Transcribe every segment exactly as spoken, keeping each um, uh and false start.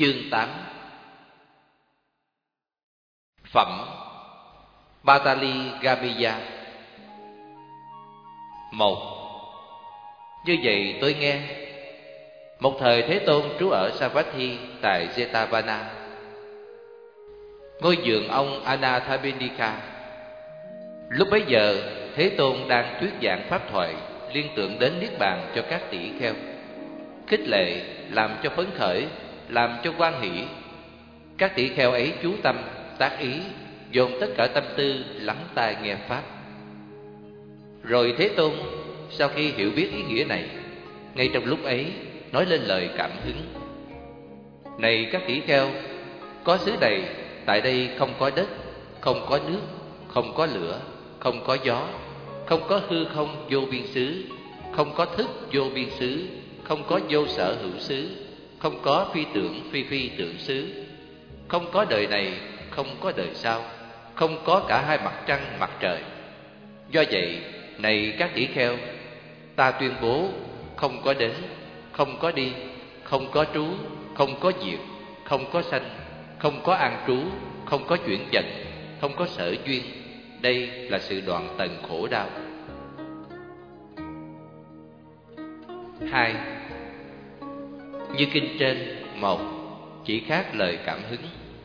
Chương tám. Phẩm Patali Gamiya. Một. Như vậy tôi nghe, một thời Thế Tôn trú ở Savatthi tại Jetavana. Ngôi vườn ông Anathapindika. Lúc bấy giờ Thế Tôn đang thuyết giảng pháp thoại liên tưởng đến niết bàn cho các tỷ kheo, khích lệ, làm cho phấn khởi, làm cho hoan hỷ. Các tỷ kheo ấy chú tâm, tác ý, dồn tất cả tâm tư lắng tai nghe pháp. Rồi Thế Tôn sau khi hiểu biết ý nghĩa này, ngay trong lúc ấy nói lên lời cảm hứng: Này các tỷ kheo, có xứ này, tại đây không có đất, không có nước, không có lửa, không có gió, không có hư không vô biên xứ, không có thức vô biên xứ, không có vô sở hữu xứ, không có phi tưởng phi phi tưởng xứ, không có đời này, không có đời sau, không có cả hai mặt trăng mặt trời. Do vậy, này các tỷ kheo, ta tuyên bố không có đến, không có đi, không có trú, không có diệt, không có sanh, không có an trú, không có chuyển dần, không có sở duyên. Đây là sự đoạn tận khổ đau. Hai. Như kinh trên. Một. Chỉ khác lời cảm hứng.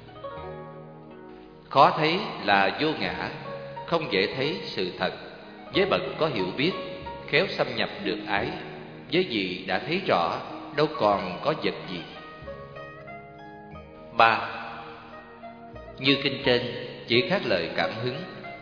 Khó thấy là vô ngã, không dễ thấy sự thật. Với bậc có hiểu biết, khéo xâm nhập được ái. Với gì đã thấy rõ, đâu còn có vật gì. Ba. Như kinh trên, chỉ khác lời cảm hứng.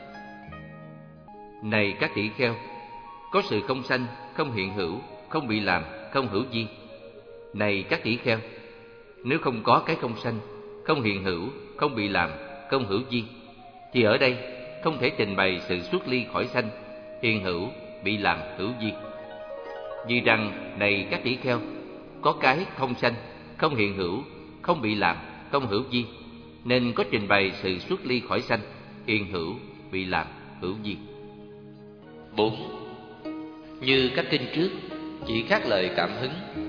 Này các tỷ kheo, có sự không sanh, không hiện hữu, không bị làm, không hữu vi. Này các tỷ kheo, nếu không có cái không sanh, không hiện hữu, không bị làm, không hữu vi, thì ở đây không thể trình bày sự xuất ly khỏi sanh, hiện hữu, bị làm, hữu vi. Vì rằng, này các tỷ kheo, có cái không sanh, không hiện hữu, không bị làm, không hữu vi, nên có trình bày sự xuất ly khỏi sanh, hiện hữu, bị làm, hữu vi. Bốn. Như các kinh trước, chỉ khác lời cảm hứng.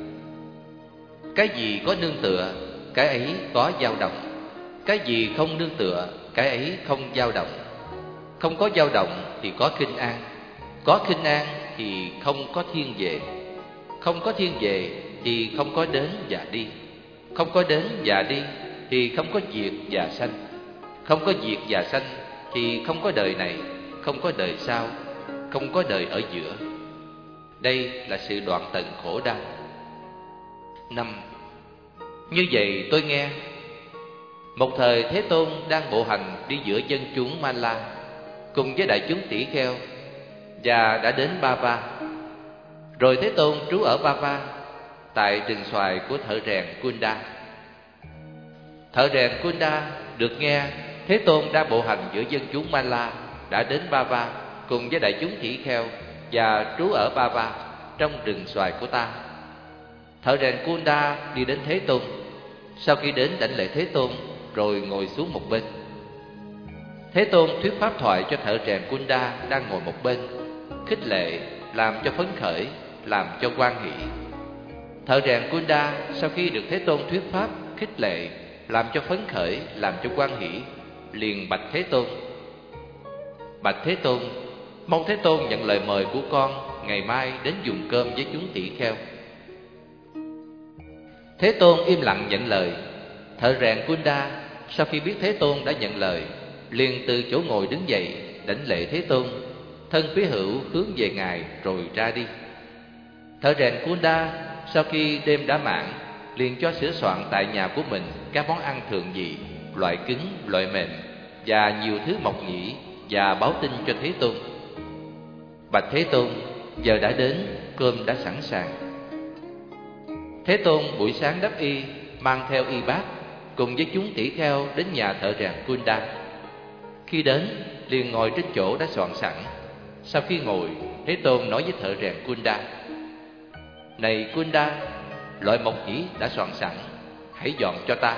Cái gì có nương tựa, cái ấy có dao động. Cái gì không nương tựa, cái ấy không dao động. Không có dao động thì có khinh an, có khinh an thì không có thiên về. Không có thiên về thì không có đến và đi. Không có đến và đi thì không có diệt và sanh. Không có diệt và sanh thì không có đời này, không có đời sau, không có đời ở giữa. Đây là sự đoạn tận khổ đau. Năm. Như vậy tôi nghe, một thời Thế Tôn đang bộ hành đi giữa dân chúng Mala cùng với đại chúng tỷ kheo, và đã đến Bava. Rồi Thế Tôn trú ở Bava, tại rừng xoài của thợ rèn Kunda. Thợ rèn Kunda được nghe Thế Tôn đang bộ hành giữa dân chúng Mala, đã đến Bava cùng với đại chúng tỷ kheo và trú ở Bava trong rừng xoài của ta. Thợ rèn Kunda đi đến Thế Tôn. Sau khi đến đảnh lễ Thế Tôn, rồi ngồi xuống một bên. Thế Tôn thuyết pháp thoại cho thợ rèn Kunda đang ngồi một bên, khích lệ, làm cho phấn khởi, làm cho hoan hỷ. Thợ rèn Kunda sau khi được Thế Tôn thuyết pháp, khích lệ, làm cho phấn khởi, làm cho hoan hỷ, liền bạch Thế Tôn: Bạch Thế Tôn, mong Thế Tôn nhận lời mời của con ngày mai đến dùng cơm với chúng tỷ kheo. Thế Tôn im lặng nhận lời. Thợ rèn Kunda sau khi biết Thế Tôn đã nhận lời, liền từ chỗ ngồi đứng dậy, đảnh lễ Thế Tôn, thân phía hữu hướng về Ngài rồi ra đi. Thợ rèn Kunda sau khi đêm đã mãn, liền cho sửa soạn tại nhà của mình các món ăn thượng vị, loại cứng, loại mềm và nhiều thứ mộc nhĩ, và báo tin cho Thế Tôn: Bạch Thế Tôn, giờ đã đến, cơm đã sẵn sàng. Thế Tôn buổi sáng đắp y, mang theo y bát, cùng với chúng tỷ kheo đến nhà thợ rèn Kunda. Khi đến, liền ngồi trên chỗ đã soạn sẵn. Sau khi ngồi, Thế Tôn nói với thợ rèn Kunda: Này Kunda, loại mộc nhĩ đã soạn sẵn, hãy dọn cho ta.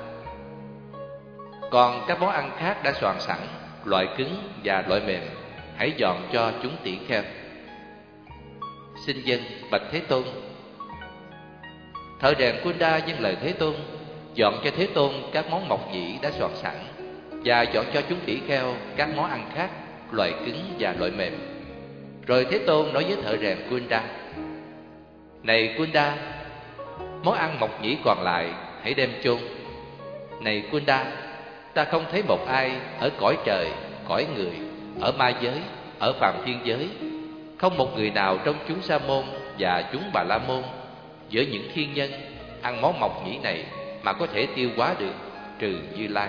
Còn các món ăn khác đã soạn sẵn, loại cứng và loại mềm, hãy dọn cho chúng tỷ kheo. Xin dân, bạch Thế Tôn. Thợ rèn Kunda dâng lời Thế Tôn, dọn cho Thế Tôn các món mộc nhĩ đã soạn sẵn, và dọn cho chúng tỷ kheo các món ăn khác, loại cứng và loại mềm. Rồi Thế Tôn nói với thợ rèn Kunda: Này Kunda, món ăn mộc nhĩ còn lại hãy đem chôn. Này Kunda, ta không thấy một ai ở cõi trời, cõi người, ở ma giới, ở phàm thiên giới, không một người nào trong chúng Sa môn và chúng Bà La môn giữa những thiên nhân ăn món mộc nhĩ này mà có thể tiêu hóa được, trừ Như Lai.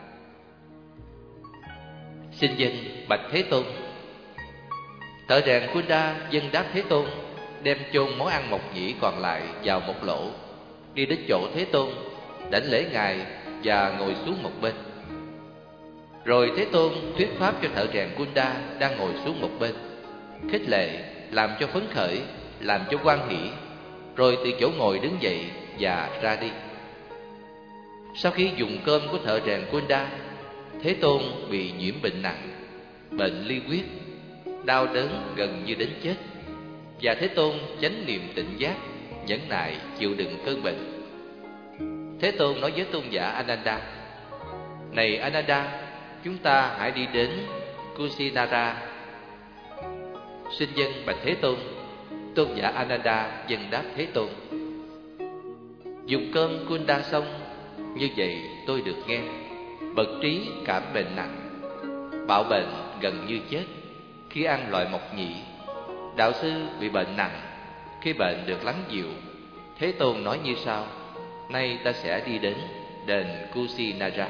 Xin dân bạch Thế Tôn. Thợ rèn Kunda dân đáp Thế Tôn, đem chôn món ăn mộc nhĩ còn lại vào một lỗ, đi đến chỗ Thế Tôn, đảnh lễ ngài và ngồi xuống một bên. Rồi Thế Tôn thuyết pháp cho thợ rèn Kunda đang ngồi xuống một bên, khích lệ, làm cho phấn khởi, làm cho hoan hỷ, rồi từ chỗ ngồi đứng dậy và ra đi. Sau khi dùng cơm của thợ rèn Kunda, Thế Tôn bị nhiễm bệnh nặng, bệnh ly huyết, đau đớn gần như đến chết, và Thế Tôn chánh niệm tỉnh giác, nhẫn nại chịu đựng cơn bệnh. Thế Tôn nói với tôn giả Ananda: Này Ananda, chúng ta hãy đi đến Kusinara. Xin dân bạch Thế Tôn. Tôn giả Ananda dân đáp Thế Tôn: Dùng cơm Kunda xong, như vậy tôi được nghe. Bậc trí cảm bệnh nặng, bạo bệnh gần như chết khi ăn loại mộc nhĩ. Đạo sư bị bệnh nặng, khi bệnh được lắng dịu, Thế Tôn nói như sau: Nay ta sẽ đi đến đền Kusinara.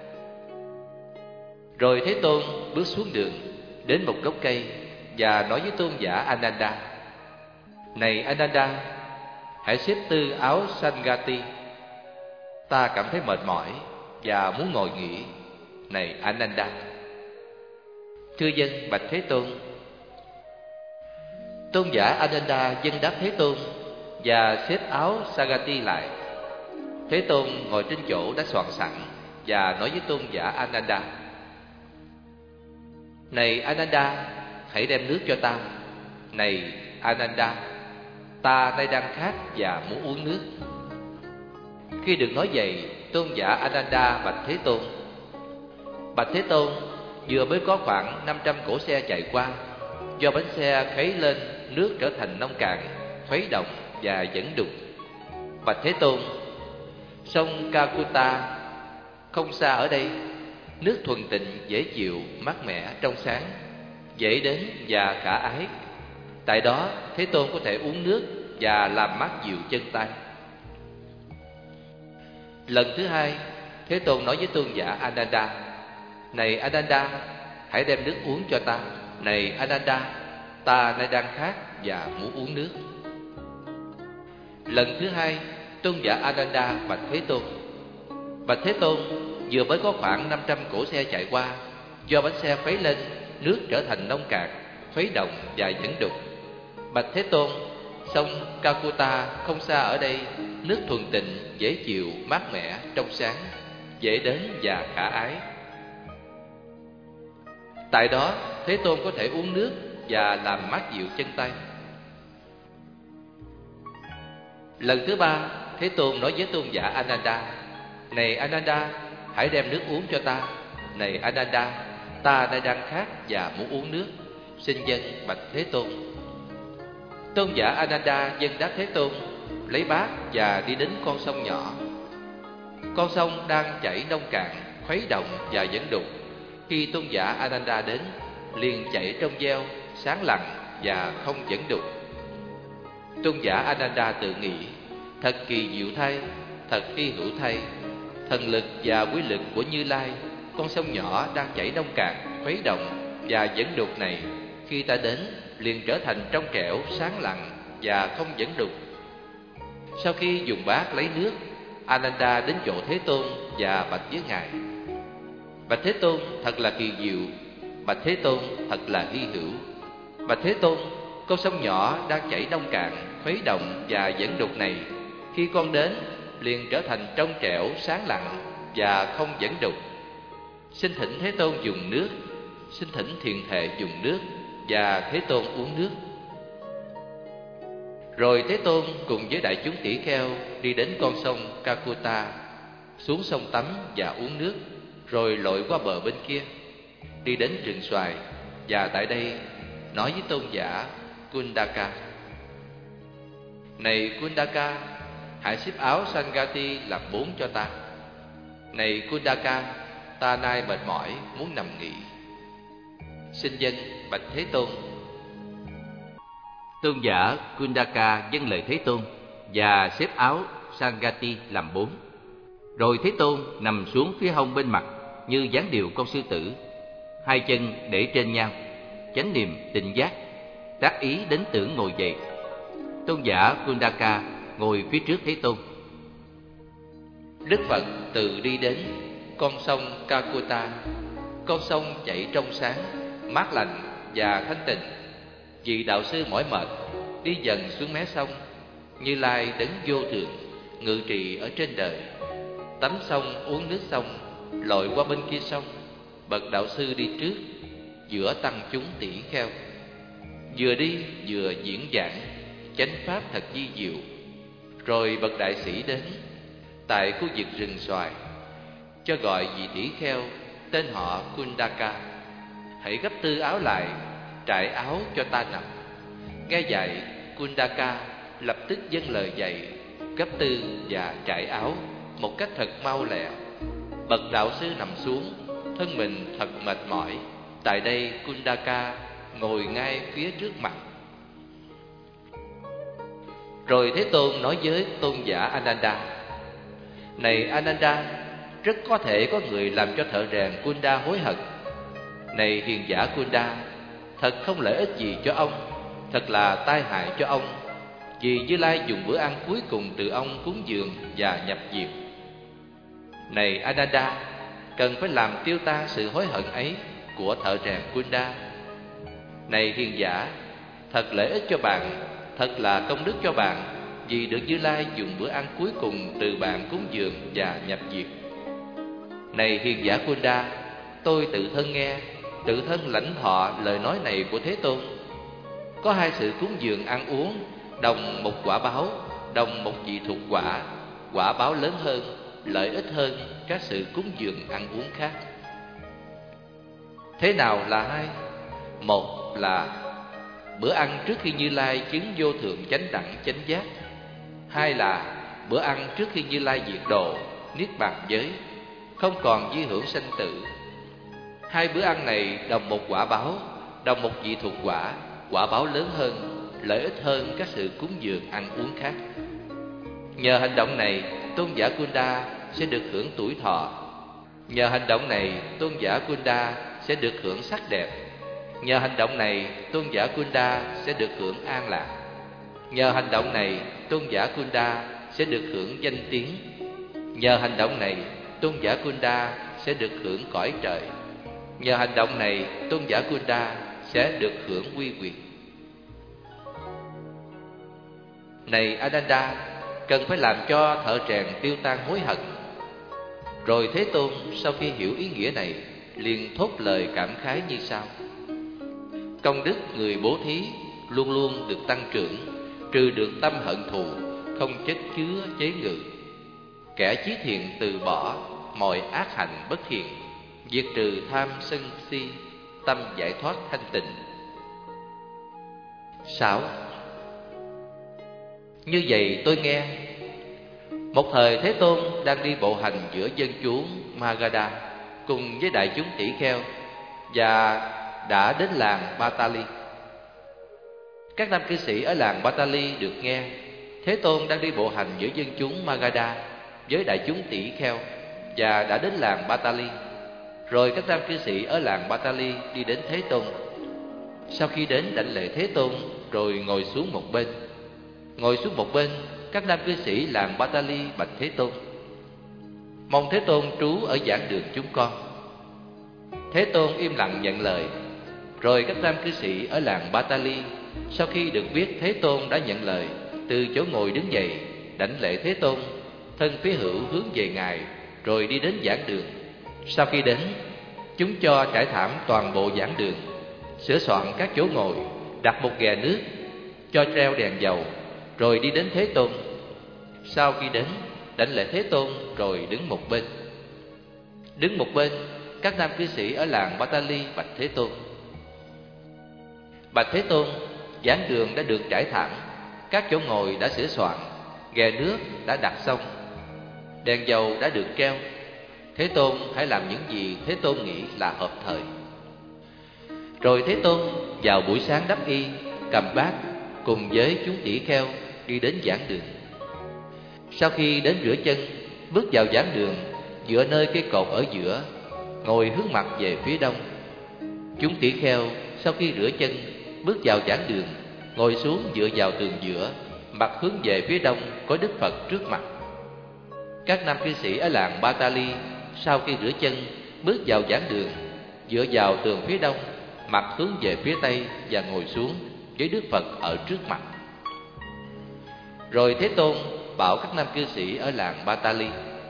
Rồi Thế Tôn bước xuống đường, đến một gốc cây và nói với tôn giả Ananda: Này Ananda, hãy xếp tư áo Sangati. Ta cảm thấy mệt mỏi và muốn ngồi nghỉ. Này Ananda. Thưa dân bạch Thế Tôn. Tôn giả Ananda dân đáp Thế Tôn và xếp áo Sagati lại. Thế Tôn ngồi trên chỗ đã soạn sẵn và nói với tôn giả Ananda: Này Ananda, hãy đem nước cho ta. Này Ananda, ta nay đang khát và muốn uống nước. Khi được nói vậy, tôn giả Ananda bạch Thế Tôn: Bạch Thế Tôn, vừa mới có khoảng năm trăm cỗ xe chạy qua, do bánh xe khuấy lên, nước trở thành nông cạn, khuấy động và dẫn đục. Bạch Thế Tôn, sông Kakuta không xa ở đây, nước thuần tịnh, dễ chịu, mát mẻ, trong sáng, dễ đến và khả ái. Tại đó Thế Tôn có thể uống nước và làm mát dịu chân tay. Lần thứ hai, Thế Tôn nói với tôn giả Ananda: Này Ananda, hãy đem nước uống cho ta. Này Ananda, ta nay đang khát và muốn uống nước. Lần thứ hai, tôn giả Ananda bạch Thế Tôn: Bạch Thế Tôn, vừa mới có khoảng năm trăm cỗ xe chạy qua, do bánh xe khuấy lên, nước trở thành nông cạn, khuấy động và dẫn đục. Bạch Thế Tôn, sông Kakuta không xa ở đây, nước thuần tịnh, dễ chịu, mát mẻ, trong sáng, dễ đến và khả ái. Tại đó Thế Tôn có thể uống nước và làm mát dịu chân tay. Lần thứ ba, Thế Tôn nói với tôn giả Ananda: Này Ananda, hãy đem nước uống cho ta. Này Ananda, ta đã đang khát và muốn uống nước. Xin dân bạch Thế Tôn. Tôn giả Ananda dân đáp Thế Tôn, lấy bát và đi đến con sông nhỏ. Con sông đang chảy nông cạn, khuấy động và dẫn đục. Khi tôn giả Ananda đến, liền chảy trong veo, sáng lặng và không dẫn đục. Tôn giả Ananda tự nghĩ: Thật kỳ diệu thay, thật hy hữu thay, thần lực và quý lực của Như Lai, con sông nhỏ đang chảy nông cạn, khuấy động và dẫn đục này, khi ta đến liền trở thành trong trẻo, sáng lặng và không dẫn đục. Sau khi dùng bát lấy nước, Ananda đến chỗ Thế Tôn và bạch với ngài: Bạch Thế Tôn, thật là kỳ diệu. Bạch Thế Tôn, thật là hy hữu. Bạch Thế Tôn, con sông nhỏ đang chảy nông cạn, khuấy động và dẫn đục này, khi con đến liền trở thành trong trẻo, sáng lặng và không dẫn đục. Xin thỉnh Thế Tôn dùng nước. Xin thỉnh thiền thệ dùng nước, và Thế Tôn uống nước. Rồi Thế Tôn cùng với đại chúng tỷ kheo đi đến con sông Kakuta. xuống sông tắm và uống nước, rồi lội qua bờ bên kia, đi đến rừng xoài, và tại đây nói với tôn giả Kundaka: Này Kundaka, hãy xếp áo Sangati làm bốn cho ta. Này Kundaka, ta nay mệt mỏi muốn nằm nghỉ. Xin dân bạch Thế Tôn. Tôn giả Kundaka dâng lời Thế Tôn và xếp áo Sangati làm bốn. Rồi Thế Tôn nằm xuống phía hông bên mặt như dáng điệu con sư tử, hai chân để trên nhau, chánh niệm tỉnh giác, tác ý đến tưởng ngồi dậy. Tôn giả Kundaka ngồi phía trước Thế Tôn. Đức Phật từ đi đến con sông Kakuta, con sông chảy trong sáng, mát lành và thanh tịnh. Vị đạo sư mỏi mệt đi dần xuống mé sông. Như Lai đấng vô thượng ngự trị ở trên đời, tắm sông uống nước sông, lội qua bên kia sông. Bậc đạo sư đi trước, giữa tăng chúng tỷ kheo, vừa đi vừa diễn giảng chánh pháp thật vi diệu. Rồi bậc đại sĩ đến tại khu vực rừng xoài, cho gọi vị tỷ kheo tên họ Kundaka: Hãy gấp tư áo lại, trải áo cho ta nằm. Nghe vậy, Kundaka lập tức dâng lời dạy, gấp tư và trải áo một cách thật mau lẹ. Bậc đạo sư nằm xuống, thân mình thật mệt mỏi. Tại đây Kundaka ngồi ngay phía trước mặt. Rồi Thế Tôn nói với tôn giả Ananda: Này Ananda, rất có thể có người làm cho thợ rèn Kunda hối hận. Này hiền giả Kunda, thật không lợi ích gì cho ông, thật là tai hại cho ông, vì Như Lai dùng bữa ăn cuối cùng từ ông cúng dường và nhập diệt. Này Ananda, cần phải làm tiêu tan sự hối hận ấy của thợ rèn Kunda. Này hiền giả, thật lợi ích cho bạn, thật là công đức cho bạn, vì được Như Lai dùng bữa ăn cuối cùng từ bạn cúng dường và nhập diệt. Này hiền giả Kunda, tôi tự thân nghe, tự thân lãnh thọ lời nói này của Thế Tôn. Có hai sự cúng dường ăn uống, đồng một quả báo, đồng một vị thuộc quả, quả báo lớn hơn, lợi ích hơn các sự cúng dường ăn uống khác. Thế nào là hai? Một là bữa ăn trước khi Như Lai chứng vô thượng chánh đẳng chánh giác. Hai là bữa ăn trước khi Như Lai diệt độ, niết bàn giới, không còn di hưởng sanh tử. Hai bữa ăn này đồng một quả báo, đồng một vị thuộc quả, quả báo lớn hơn, lợi ích hơn các sự cúng dường ăn uống khác. Nhờ hành động này, tôn giả Kunda sẽ được hưởng tuổi thọ. Nhờ hành động này, tôn giả Kunda sẽ được hưởng sắc đẹp. Nhờ hành động này, tôn giả Kunda sẽ được hưởng an lạc. Nhờ hành động này, tôn giả Kunda sẽ được hưởng danh tiếng. Nhờ hành động này, tôn giả Kunda sẽ được hưởng cõi trời. Nhờ hành động này, tôn giả Kunda sẽ được hưởng uy quyền. Này Ananda, cần phải làm cho thợ rèn tiêu tan hối hận. Rồi Thế Tôn sau khi hiểu ý nghĩa này, liền thốt lời cảm khái như sau: Công đức người bố thí luôn luôn được tăng trưởng, trừ được tâm hận thù, không chất chứa chế ngự. Kẻ chí thiện từ bỏ mọi ác hạnh bất thiện, diệt trừ tham sân si, tâm giải thoát thanh tịnh. Sáu. Như vậy tôi nghe, một thời Thế Tôn đang đi bộ hành giữa dân chúng Magadha cùng với đại chúng tỷ kheo, và đã đến làng Batali. Các nam cư sĩ ở làng Batali được nghe Thế Tôn đang đi bộ hành giữa dân chúng Magadha với đại chúng tỷ kheo, và đã đến làng Batali. Rồi các nam cư sĩ ở làng Batali đi đến Thế Tôn. Sau khi đến đảnh lễ Thế Tôn, rồi ngồi xuống một bên. Ngồi xuống một bên, các nam cư sĩ làng Batali bạch Thế Tôn: Mong Thế Tôn trú ở giảng đường chúng con. Thế Tôn im lặng nhận lời. Rồi các nam cư sĩ ở làng Batali sau khi được biết Thế Tôn đã nhận lời, từ chỗ ngồi đứng dậy, đảnh lễ Thế Tôn, thân phía hữu hướng về Ngài, rồi đi đến giảng đường. Sau khi đến, chúng cho trải thảm toàn bộ giảng đường, sửa soạn các chỗ ngồi, đặt một ghè nước, cho treo đèn dầu, rồi đi đến Thế Tôn. Sau khi đến, đảnh lễ Thế Tôn rồi đứng một bên. Đứng một bên, các nam cư sĩ ở làng Patali bạch Thế Tôn: Bạch Thế Tôn, giảng đường đã được trải thảm, các chỗ ngồi đã sửa soạn, ghè nước đã đặt xong, đèn dầu đã được treo. Thế Tôn hãy làm những gì Thế Tôn nghĩ là hợp thời. Rồi Thế Tôn vào buổi sáng đắp y, cầm bát cùng với chúng tỷ kheo đi đến giảng đường. Sau khi đến rửa chân, bước vào giảng đường, dựa nơi cây cột ở giữa, ngồi hướng mặt về phía đông. Chúng tỷ kheo sau khi rửa chân, bước vào giảng đường, ngồi xuống dựa vào tường giữa, mặt hướng về phía đông có Đức Phật trước mặt. Các nam cư sĩ ở làng Patali sau khi rửa chân, bước vào giảng đường, dựa vào tường phía đông, mặt hướng về phía tây và ngồi xuống với Đức Phật ở trước mặt. Rồi Thế Tôn bảo các nam cư sĩ ở làng Patali: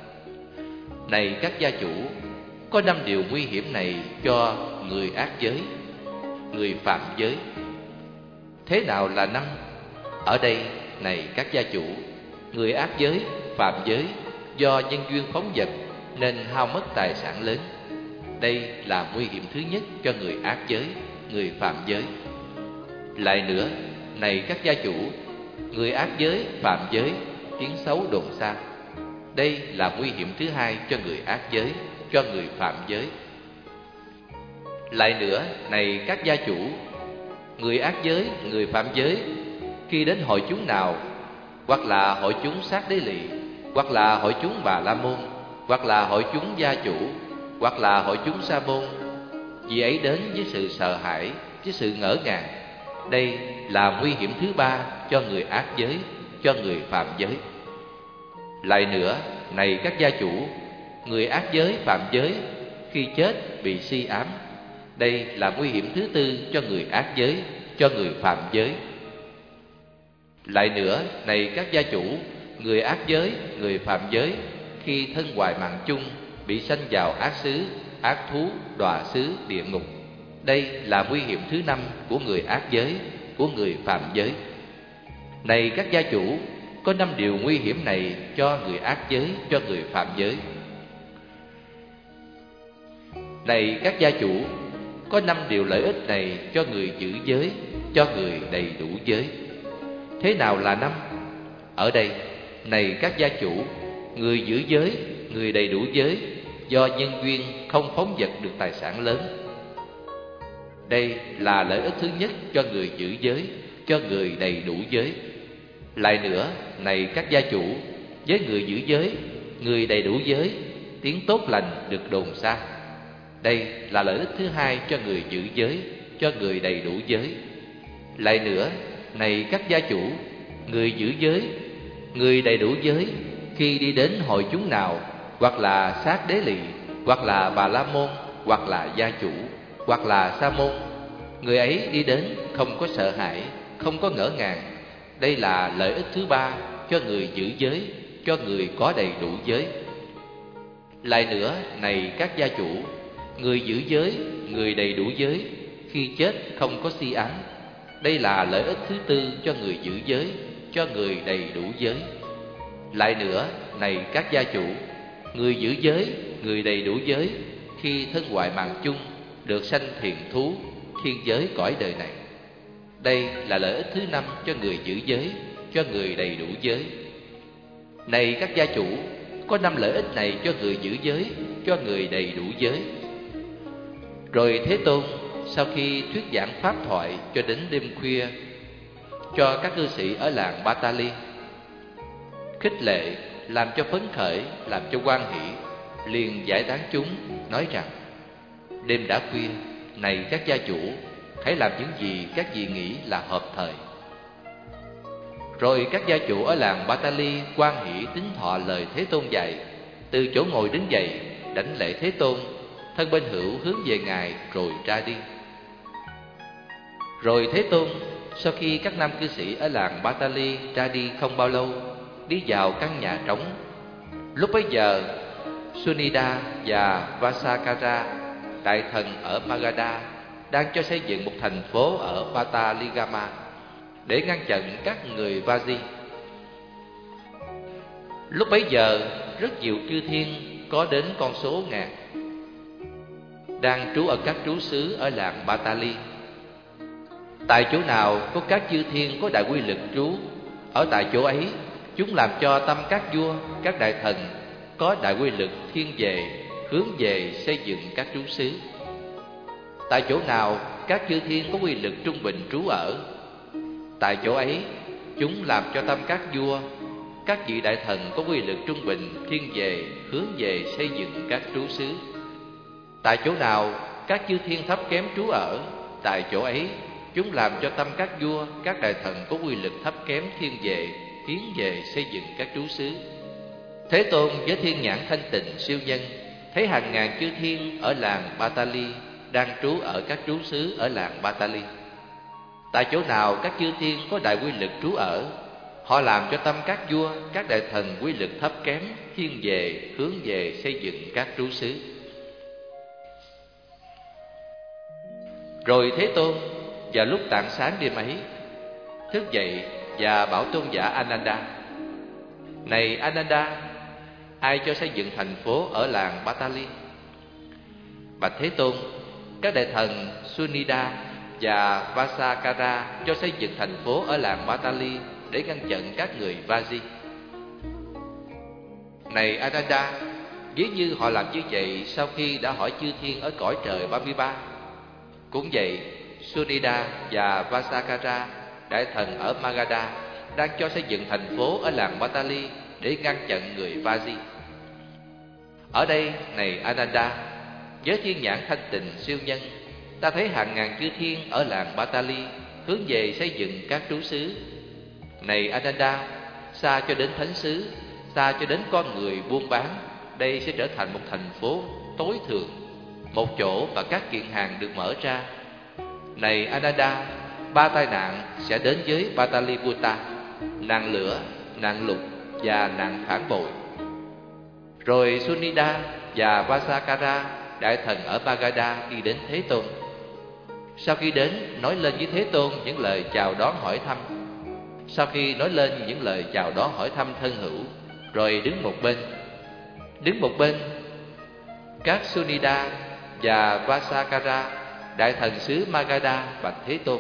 Này các gia chủ, có năm điều nguy hiểm này cho người ác giới, người phạm giới. Thế nào là năm? Ở đây, này các gia chủ, người ác giới, phạm giới do nhân duyên phóng dật nên hao mất tài sản lớn. Đây là nguy hiểm thứ nhất cho người ác giới, người phạm giới. Lại nữa, này các gia chủ, người ác giới, phạm giới, tiếng xấu đồn xa. Đây là nguy hiểm thứ hai cho người ác giới, cho người phạm giới. Lại nữa, này các gia chủ, người ác giới, người phạm giới, khi đến hội chúng nào, hoặc là hội chúng Sát Đế Lị, hoặc là hội chúng Bà La Môn, hoặc là hội chúng gia chủ, hoặc là hội chúng Sa Môn, vì ấy đến với sự sợ hãi, với sự ngỡ ngàng. Đây là nguy hiểm thứ ba cho người ác giới, cho người phạm giới. Lại nữa, này các gia chủ, người ác giới, phạm giới, khi chết bị si ám. Đây là nguy hiểm thứ tư cho người ác giới, cho người phạm giới. Lại nữa, này các gia chủ, người ác giới, người phạm giới, khi thân hoài mạng chung, bị sanh vào ác xứ, ác thú, đọa xứ, địa ngục. Đây là nguy hiểm thứ năm của người ác giới, của người phạm giới. Này các gia chủ, có năm điều nguy hiểm này cho người ác giới, cho người phạm giới. Này các gia chủ, có năm điều lợi ích này cho người giữ giới, cho người đầy đủ giới. Thế nào là năm? Ở đây, này các gia chủ, người giữ giới, người đầy đủ giới, do nhân duyên không phóng dật được tài sản lớn. Đây là lợi ích thứ nhất cho người giữ giới, cho người đầy đủ giới. Lại nữa, này các gia chủ, với người giữ giới, người đầy đủ giới, tiếng tốt lành được đồn xa. Đây là lợi ích thứ hai cho người giữ giới, cho người đầy đủ giới. Lại nữa, này các gia chủ, người giữ giới, người đầy đủ giới, khi đi đến hội chúng nào, hoặc là Sát Đế Lị, hoặc là Bà La Môn, hoặc là gia chủ, hoặc là Sa Môn, người ấy đi đến không có sợ hãi, không có ngỡ ngàng. Đây là lợi ích thứ ba cho người giữ giới, cho người có đầy đủ giới. Lại nữa, này các gia chủ, người giữ giới, người đầy đủ giới, khi chết không có si ám. Đây là lợi ích thứ tư cho người giữ giới, cho người đầy đủ giới. Lại nữa, này các gia chủ, người giữ giới, người đầy đủ giới, khi thân hoại mạng chung, được sanh thiền thú, thiên giới cõi đời này. Đây là lợi ích thứ năm cho người giữ giới, cho người đầy đủ giới. Này các gia chủ, có năm lợi ích này cho người giữ giới, cho người đầy đủ giới. Rồi Thế Tôn sau khi thuyết giảng pháp thoại cho đến đêm khuya cho các cư sĩ ở làng Patali, khích lệ, làm cho phấn khởi, làm cho hoan hỷ, liền giải tán chúng, nói rằng: Đêm đã khuya, này các gia chủ, hãy làm những gì các vị nghĩ là hợp thời. Rồi các gia chủ ở làng Patali hoan hỷ tín thọ lời Thế Tôn dạy, từ chỗ ngồi đứng dậy, đảnh lễ Thế Tôn, thân bên hữu hướng về Ngài rồi ra đi. Rồi Thế Tôn sau khi các nam cư sĩ ở làng Patali ra đi không bao lâu, đi vào căn nhà trống. Lúc bấy giờ, Sunida và Vasakara, đại thần ở Magadha, đang cho xây dựng một thành phố ở Pataligama để ngăn chặn các người Vaji. Lúc bấy giờ, rất nhiều chư thiên có đến con số ngàn, đang trú ở các trú xứ ở làng Batali. Tại chỗ nào có các chư thiên có đại quy lực trú, ở tại chỗ ấy chúng làm cho tâm các vua, các đại thần có đại quy lực thiên về, hướng về xây dựng các trú xứ. Tại chỗ nào các chư thiên có quy lực trung bình trú ở, tại chỗ ấy chúng làm cho tâm các vua, các vị đại thần có quy lực trung bình thiên về, hướng về xây dựng các trú xứ. Tại chỗ nào các chư thiên thấp kém trú ở, tại chỗ ấy chúng làm cho tâm các vua, các đại thần có quy lực thấp kém thiên về, hướng về xây dựng các trú xứ. Thế Tôn với thiên nhãn thanh tịnh siêu nhân thấy hàng ngàn chư thiên ở làng Batali đang trú ở các trú xứ ở làng Batali. Tại chỗ nào các chư thiên có đại quy lực trú ở, họ làm cho tâm các vua, các đại thần quy lực thấp kém thiên về, hướng về xây dựng các trú xứ. Rồi Thế Tôn vào lúc tạng sáng đêm ấy thức dậy và bảo tôn giả Ananda: Này Ananda, ai cho xây dựng thành phố ở làng Batali? Bạch Thế Tôn, các đại thần Sunida và Vasakara cho xây dựng thành phố ở làng Batali để ngăn chặn các người Vaji. Này Ananda, ví như họ làm như vậy sau khi đã hỏi chư thiên ở cõi trời ba mươi ba. Cũng vậy, Sunida và Vasakara, đại thần ở Magadha, đang cho xây dựng thành phố ở làng Batali để ngăn chặn người Vaji. Ở đây, này Ananda, với thiên nhãn thanh tịnh siêu nhân, ta thấy hàng ngàn chư thiên ở làng Batali hướng về xây dựng các trú xứ. Này Ananda, xa cho đến thánh xứ, xa cho đến con người buôn bán, đây sẽ trở thành một thành phố tối thượng, một chỗ mà các kiện hàng được mở ra. Này Ananda, ba tai nạn sẽ đến với Pataliputta: nạn lửa, nạn lục và nạn phản bội. Rồi Sunida và Vasakara, đại thần ở Magadha, đi đến Thế Tôn. Sau khi đến, nói lên với Thế Tôn những lời chào đón hỏi thăm. Sau khi nói lên những lời chào đón hỏi thăm thân hữu, rồi đứng một bên. Đứng một bên, các Sunida và Vasakara, đại thần xứ Magadha, bạch Thế Tôn: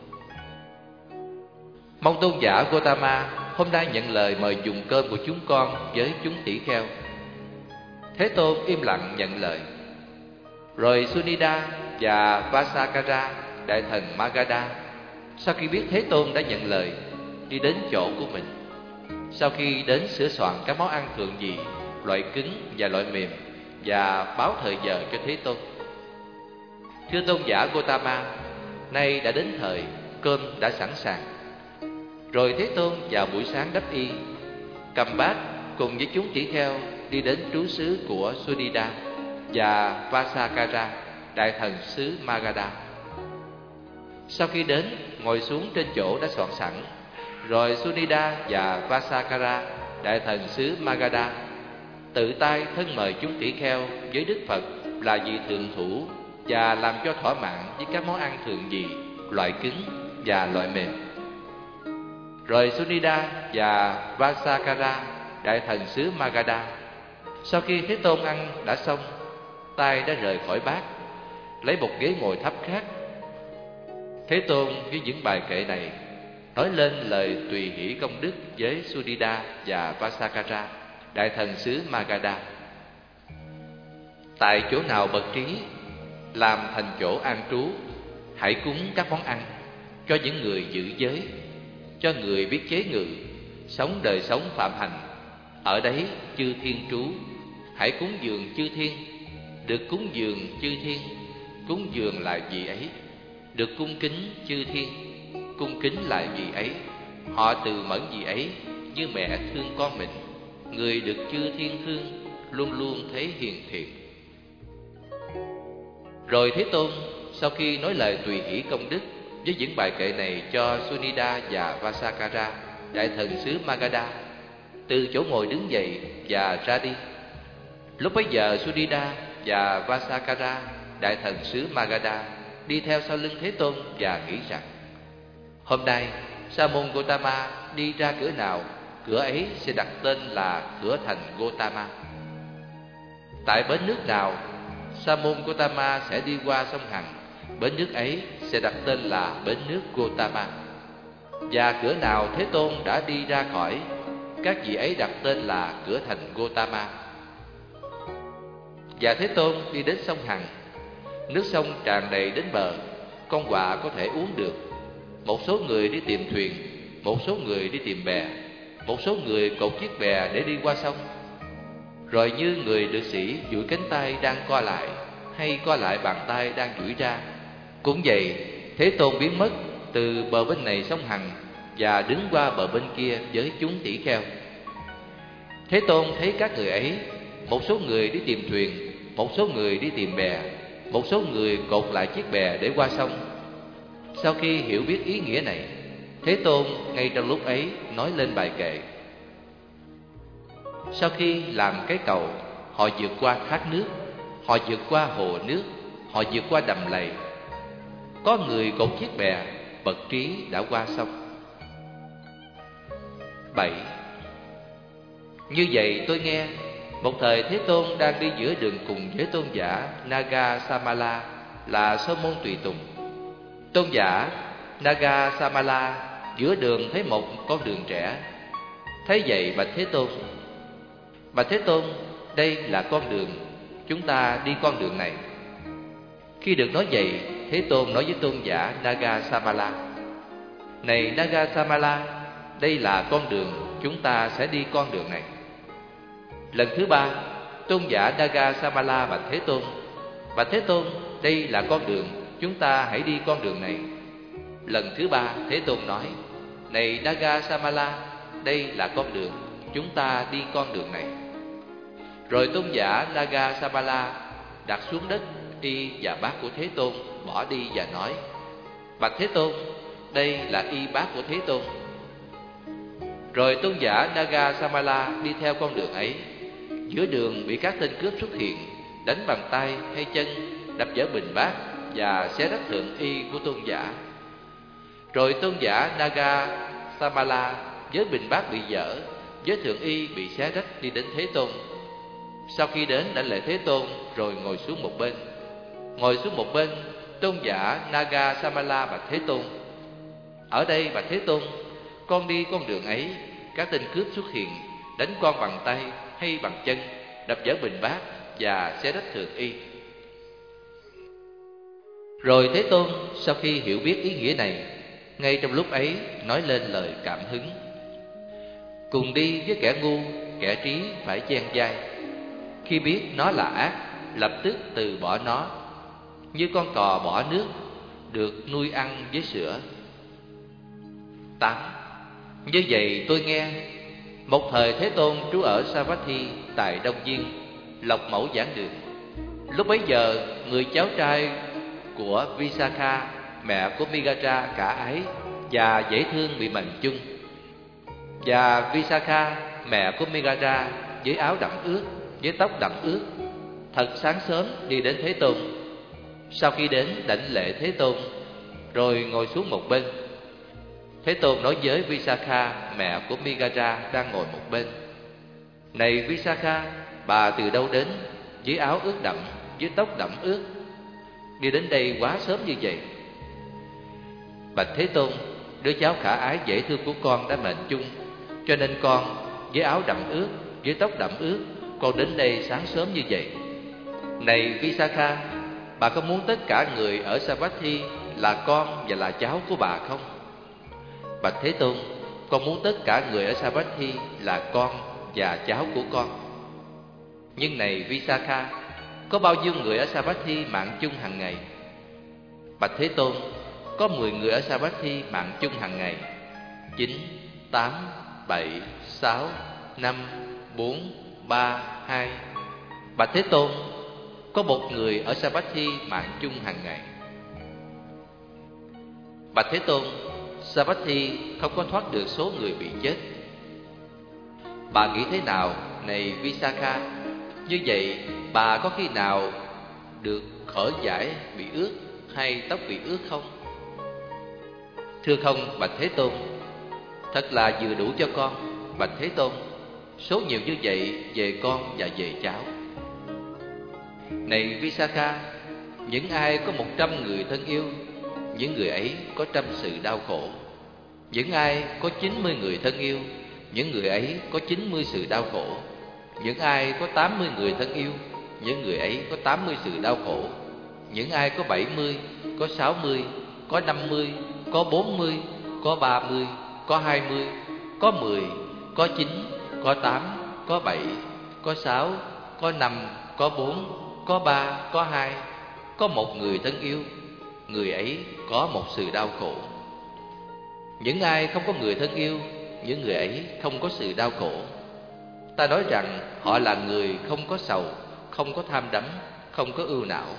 Mong tôn giả Gotama hôm nay nhận lời mời dùng cơm của chúng con với chúng tỷ kheo. Thế Tôn im lặng nhận lời. Rồi Sunida và Vasakara, đại thần Magadha, sau khi biết Thế Tôn đã nhận lời, đi đến chỗ của mình. Sau khi đến sửa soạn các món ăn thượng vị, loại cứng và loại mềm, và báo thời giờ cho Thế Tôn. Thưa tôn giả Gotama, nay đã đến thời, cơm đã sẵn sàng. Rồi Thế Tôn vào buổi sáng đắp y, cầm bát cùng với chúng tỷ kheo đi đến trú xứ của Sunida và Vasakara, đại thần xứ Magadha. Sau khi đến, ngồi xuống trên chỗ đã soạn sẵn. Rồi Sunida và Vasakara, đại thần xứ Magadha, tự tay thân mời chúng tỷ kheo với Đức Phật là vị thượng thủ, và làm cho thỏa mãn với các món ăn thượng vị, loại cứng và loại mềm. Rồi Sunida và Vasakara, đại thần xứ Magadha, sau khi Thế Tôn ăn đã xong, tay đã rời khỏi bát, lấy một ghế ngồi thấp khác. Thế Tôn với những bài kệ này nói lên lời tùy hỷ công đức với Sunida và Vasakara, đại thần xứ Magadha. Tại chỗ nào bậc trí làm thành chỗ an trú, hãy cúng các món ăn cho những người giữ giới, cho người biết chế ngự, sống đời sống phạm hạnh. Ở đấy chư thiên trú, hãy cúng dường chư thiên. Được cúng dường chư thiên, cúng dường lại vị ấy. Được cung kính chư thiên, cung kính lại vị ấy. Họ từ mẫn vị ấy như mẹ thương con mình. Người được chư thiên thương, luôn luôn thấy hiền thiện. Rồi Thế Tôn sau khi nói lời tùy hỷ công đức với những bài kệ này cho Sunida và Vasakara, đại thần xứ Magadha, từ chỗ ngồi đứng dậy và ra đi. Lúc bấy giờ Sunida và Vasakara, đại thần xứ Magadha, đi theo sau lưng Thế Tôn và nghĩ rằng: Hôm nay Sa môn Gotama đi ra cửa nào cửa ấy sẽ đặt tên là cửa thành Gotama. Tại bến nước nào Sa môn Gotama sẽ đi qua sông Hằng, bến nước ấy sẽ đặt tên là bến nước Gotama. Và cửa nào Thế Tôn đã đi ra khỏi, các vị ấy đặt tên là cửa thành Gotama. Và Thế Tôn đi đến sông Hằng, nước sông tràn đầy đến bờ, con quạ có thể uống được. Một số người đi tìm thuyền, một số người đi tìm bè, một số người cột chiếc bè để đi qua sông. Rồi như người lực sĩ duỗi cánh tay đang co lại, hay co lại bàn tay đang duỗi ra, cũng vậy, Thế Tôn biến mất từ bờ bên này sông Hằng và đứng qua bờ bên kia với chúng tỷ kheo. Thế Tôn thấy các người ấy, một số người đi tìm thuyền, một số người đi tìm bè, một số người cột lại chiếc bè để qua sông. Sau khi hiểu biết ý nghĩa này, Thế Tôn ngay trong lúc ấy nói lên bài kệ. Sau khi làm cái cầu, họ vượt qua thác nước, họ vượt qua hồ nước, họ vượt qua đầm lầy. Có người cột chiếc bè, bậc trí đã qua sông. Bảy. Như vậy tôi nghe, một thời Thế Tôn đang đi giữa đường cùng với tôn giả Naga Samala là Sơ môn tùy tùng. Tôn giả Naga Samala giữa đường thấy một con đường trẻ. Thấy vậy bạch Thế Tôn: Bạch Thế Tôn, đây là con đường, chúng ta đi con đường này. Khi được nói vậy, Thế Tôn nói với tôn giả Naga Samala: Này Naga Samala, đây là con đường, chúng ta sẽ đi con đường này. Lần thứ ba, tôn giả Naga Samala bạch Thế Tôn: Bạch Thế Tôn, đây là con đường, chúng ta hãy đi con đường này. Lần thứ ba, Thế Tôn nói: Này Naga Samala, đây là con đường, chúng ta đi con đường này. Rồi tôn giả Naga Samala đặt xuống đất y và bát của Thế Tôn, bỏ đi và nói: Bạch Thế Tôn, đây là y bát của Thế Tôn. Rồi tôn giả Naga Samala đi theo con đường ấy. Giữa đường bị các tên cướp xuất hiện, đánh bằng tay hay chân, đập vỡ bình bát và xé rách thượng y của tôn giả. Rồi tôn giả Naga Samala với bình bát bị vỡ, với thượng y bị xé rách đi đến Thế Tôn. Sau khi đến đảnh lễ Thế Tôn rồi ngồi xuống một bên. Ngồi xuống một bên, tôn giả Naga Samala bạch Thế Tôn: Ở đây bạch Thế Tôn, con đi con đường ấy, các tên cướp xuất hiện, đánh con bằng tay hay bằng chân, đập vỡ bình bát và xé rách thượng y. Rồi Thế Tôn sau khi hiểu biết ý nghĩa này, ngay trong lúc ấy nói lên lời cảm hứng: Cùng đi với kẻ ngu, kẻ trí phải chen vai. Khi biết nó là ác, lập tức từ bỏ nó, như con cò bỏ nước, được nuôi ăn với sữa. Tám. Như vậy tôi nghe, một thời Thế Tôn trú ở Savatthi tại Đông Viên, Lộc Mẫu giảng đường. Lúc bấy giờ, người cháu trai của Visakha, mẹ của Migara cả ái và dễ thương bị mệnh chung. Và Visakha, mẹ của Migara, với áo đẫm ướt, với tóc đẫm ướt, thật sáng sớm đi đến Thế Tôn. Sau khi đến đảnh lễ Thế Tôn, rồi ngồi xuống một bên. Thế Tôn nói với Visakha, mẹ của Migara đang ngồi một bên: Này Visakha, bà từ đâu đến, với áo ướt đẫm, với tóc đẫm ướt, đi đến đây quá sớm như vậy? Bạch Thế Tôn, đứa cháu khả ái dễ thương của con đã mệnh chung, cho nên con với áo đẫm ướt, với tóc đẫm ướt, con đến đây sáng sớm như vậy. Này Visakha, bà có muốn tất cả người ở Savatthi là con và là cháu của bà không? Bạch Thế Tôn, con muốn tất cả người ở Savatthi là con và cháu của con. Nhưng này Visakha, có bao nhiêu người ở Savatthi mạng chung hàng ngày? Bạch Thế Tôn, có mười người ở Savatthi mạng chung hàng ngày. Chín, tám, bảy, sáu, năm, bốn, ba, hai. Bạch Thế Tôn, có một người ở Savatthi mạng chung hàng ngày. Bạch Thế Tôn, Savatthi không có thoát được số người bị chết. Bà nghĩ thế nào, này Visakha? Như vậy, bà có khi nào được khởi giải bị ướt hay tóc bị ướt không? Thưa không, bạch Thế Tôn, thật là vừa đủ cho con. bạch Thế Tôn, số nhiều như vậy về con và về cháu. Này Visakha, những ai có một trăm người thân yêu, những người ấy có trăm sự đau khổ. Những ai có chín mươi người thân yêu, những người ấy có chín mươi sự đau khổ. Những ai có tám mươi người thân yêu, những người ấy có tám mươi sự đau khổ. Những ai có bảy mươi, có sáu mươi, có năm mươi, có bốn mươi, có ba mươi, có hai mươi, có mười, có chín, có tám, có bảy, có sáu, có năm, có bốn, có ba, có hai, có một người thân yêu, người ấy có một sự đau khổ. Những ai không có người thân yêu, những người ấy không có sự đau khổ. Ta nói rằng họ là người không có sầu, không có tham đắm, không có ưu não.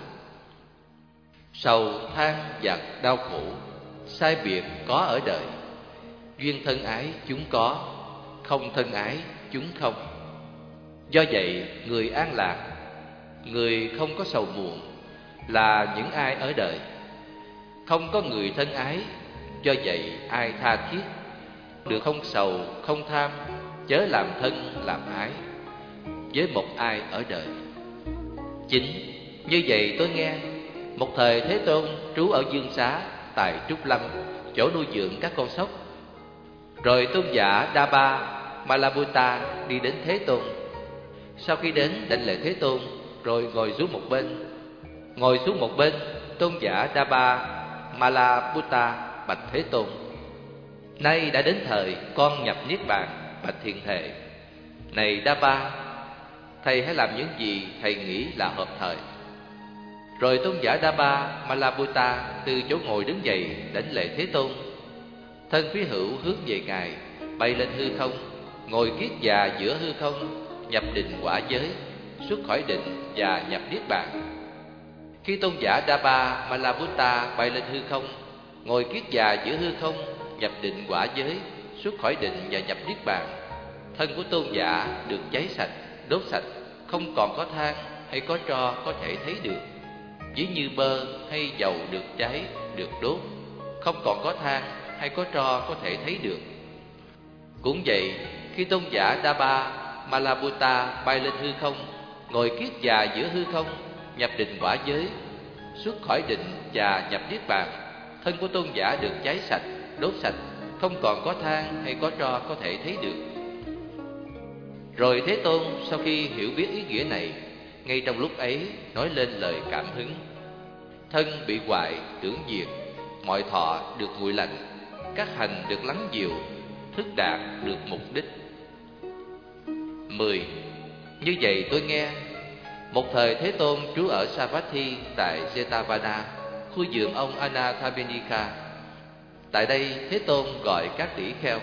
Sầu, than và đau khổ sai biệt có ở đời. Duyên thân ái chúng có, không thân ái chúng không. Do vậy, người an lạc, người không có sầu muộn là những ai ở đời. Không có người thân ái, do vậy ai tha thiết, được không sầu, không tham, chớ làm thân, làm ái với một ai ở đời. Chính như vậy tôi nghe, một thời Thế Tôn trú ở Dương Xá tại Trúc Lâm, chỗ nuôi dưỡng các con sóc. Rồi tôn giả Đa-ba Malabhuta đi đến Thế Tôn. Sau khi đến đảnh lễ Thế Tôn, rồi ngồi xuống một bên. Ngồi xuống một bên, tôn giả Đa-ba Malabhuta bạch Thế Tôn: nay đã đến thời con nhập niết bàn, bạch Thiện Thệ. Này Đa-ba, thầy hãy làm những gì thầy nghĩ là hợp thời. Rồi tôn giả Đa-ba Malabhuta từ chỗ ngồi đứng dậy đảnh lễ Thế Tôn. Thân phía hữu hướng về ngài, bay lên hư không, ngồi kiết già giữa hư không, nhập định quả giới, xuất khỏi định và nhập niết bàn. Khi tôn giả Đa-ba Malabhuta bay lên hư không, ngồi kiết già giữa hư không, nhập định quả giới, xuất khỏi định và nhập niết bàn, thân của tôn giả được cháy sạch, đốt sạch, không còn có than hay có tro có thể thấy được. Ví như bơ hay dầu được cháy, được đốt, không còn có than hay có tro có thể thấy được. Cũng vậy, khi tôn giả Đa-ba Malabhuta bay lên hư không, ngồi kiết già giữa hư không, nhập định quả giới, xuất khỏi định và nhập niết bàn, thân của tôn giả được cháy sạch, đốt sạch, không còn có than hay có tro có thể thấy được. Rồi Thế Tôn sau khi hiểu biết ý nghĩa này, ngay trong lúc ấy nói lên lời cảm hứng: thân bị hoại tưởng diệt, mọi thọ được nguội lạnh, các hành được lắng dịu, thức đạt được mục đích. Mười. Như vậy tôi nghe, một thời Thế Tôn trú ở Savatthi tại Jetavana, khu vườn ông Anathapindika. Tại đây Thế Tôn gọi các tỷ kheo: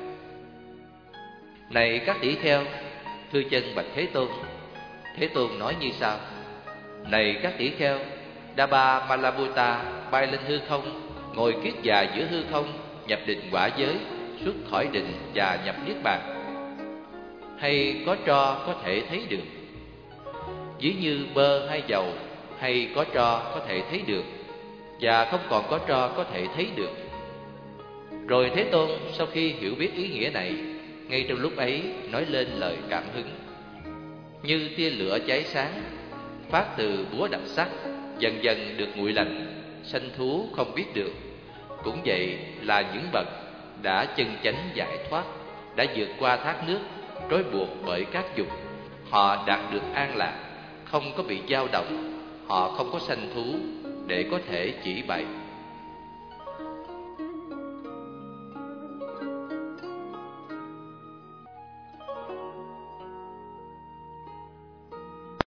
này các tỷ kheo, thưa chân bạch Thế Tôn. Thế Tôn nói như sau: này các tỷ kheo, Đa-ba Malabhuta bay lên hư không, ngồi kiết già giữa hư không, nhập định quả giới, xuất khỏi định và nhập niết bàn. Hay có tro có thể thấy được, ví như bơ hay dầu, hay có tro có thể thấy được, và không còn có tro có thể thấy được. Rồi Thế Tôn sau khi hiểu biết ý nghĩa này, ngay trong lúc ấy nói lên lời cảm hứng: như tia lửa cháy sáng, phát từ búa đập sắt, dần dần được nguội lạnh, sanh thú không biết được. Cũng vậy là những bậc đã chân chánh giải thoát, đã vượt qua thác nước, trói buộc bởi các dục, họ đạt được an lạc, không có bị dao động, họ không có sanh thú để có thể chỉ bày.